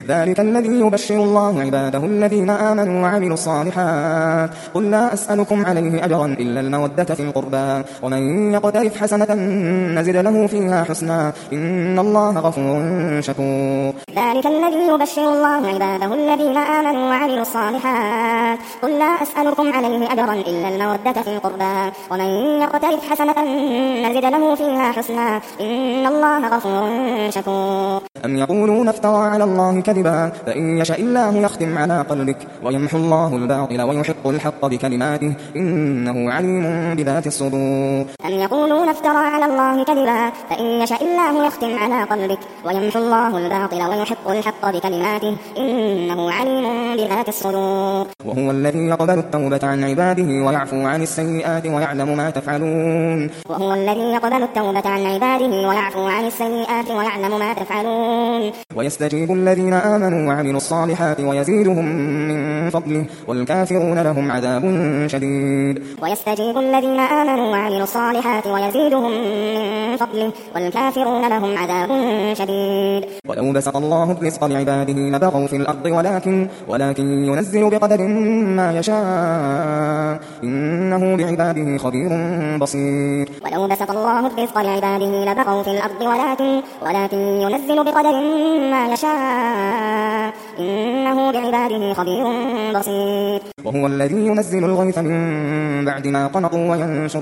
ذلك الذي يبشر الله عباده الذين آمنوا وعملوا الصالحات قل لا أسألكم عليه أجرا إلا المودة في القربى ومن يقترف حسنة نزد له فيها حسنا إن الله غفور شكور. ذلك الذي يبشر الله عباده الذين آمنوا وعملوا الصالحات قل لا أسألكم عليه أجرا إلا المودة في القربى ومن يقترف حسنة نزد له فيها حسنا إن الله غفور شكور. أم يقولون افترى على الله كذبا فإن يشاء الله يختم على قلبك ويمحو الله الباطل ويحق الحق بكلماته إنه عليم بذات الصدور. أم يقولون افترى على الله كذبا فإن يشاء الله يختم على قلبك ويمحو الله الباطل ويحق الحق بكلماته إنه عليم بذات الصدور. وهو الذي يقبل التوبة عن عباده ويعفو عن السيئات ويعلم ما تفعلون. وهو الذي يقبل التوبة عن عباده ويعفو عن السيئات ويعلم ما تفعلون. ويستجيب الذين آمنوا وعملوا الصالحات ويزيدهم من فضله والكافرون لهم عذاب شديد. ويستجيب الذين آمنوا وعملوا الصالحات ويزيدهم من فضله والكافرون لهم عذاب شديد. ولو بسط الله الرزق لعباده لبغوا في الأرض ولكن ينزل بقدر ما يشاء إنه بعباده خبير بصير. ولو بسط الله الرزق لعباده لبغوا في الأرض ولكن ينزل بقدر ما يشاء إنه بعباده خبير بصير. وهو الذي ينزل الغيث من بعد ما قنطوا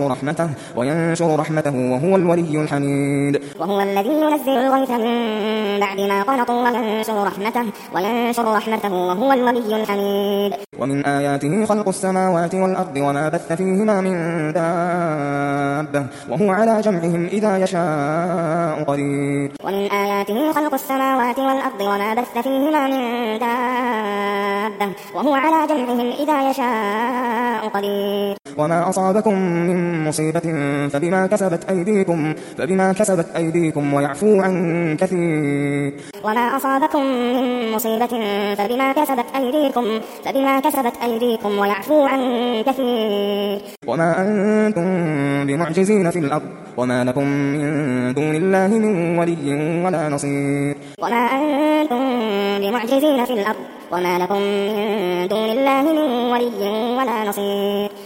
وينشر رحمته وهو الولي الحميد. وهو الذي ينزل الغيث من بعد ما قنطوا وينشر رحمته وهو الولي الحميد. ومن آياته خلق السماوات والأرض وما بث فيهما من دابة وهو على جمعهم إذا يشاء قدير. ومن آياته خلق السماوات والأرض وما بث فيهما من دابة وهو على جمعهم إذا يشاء قدير. وما أصابكم من مصيبة فبما كسبت أيديكم ويعفو عن كثير. وما أصابكم من مصيبة فبما كسبت أيديكم ويعفو عن كثير. وما أنتم بمعجزين في الأرض وما لكم من دون الله من ولي ولا نصير. وما أنتم بمعجزين في الأرض وما لكم من دون الله من ولي ولا نصير.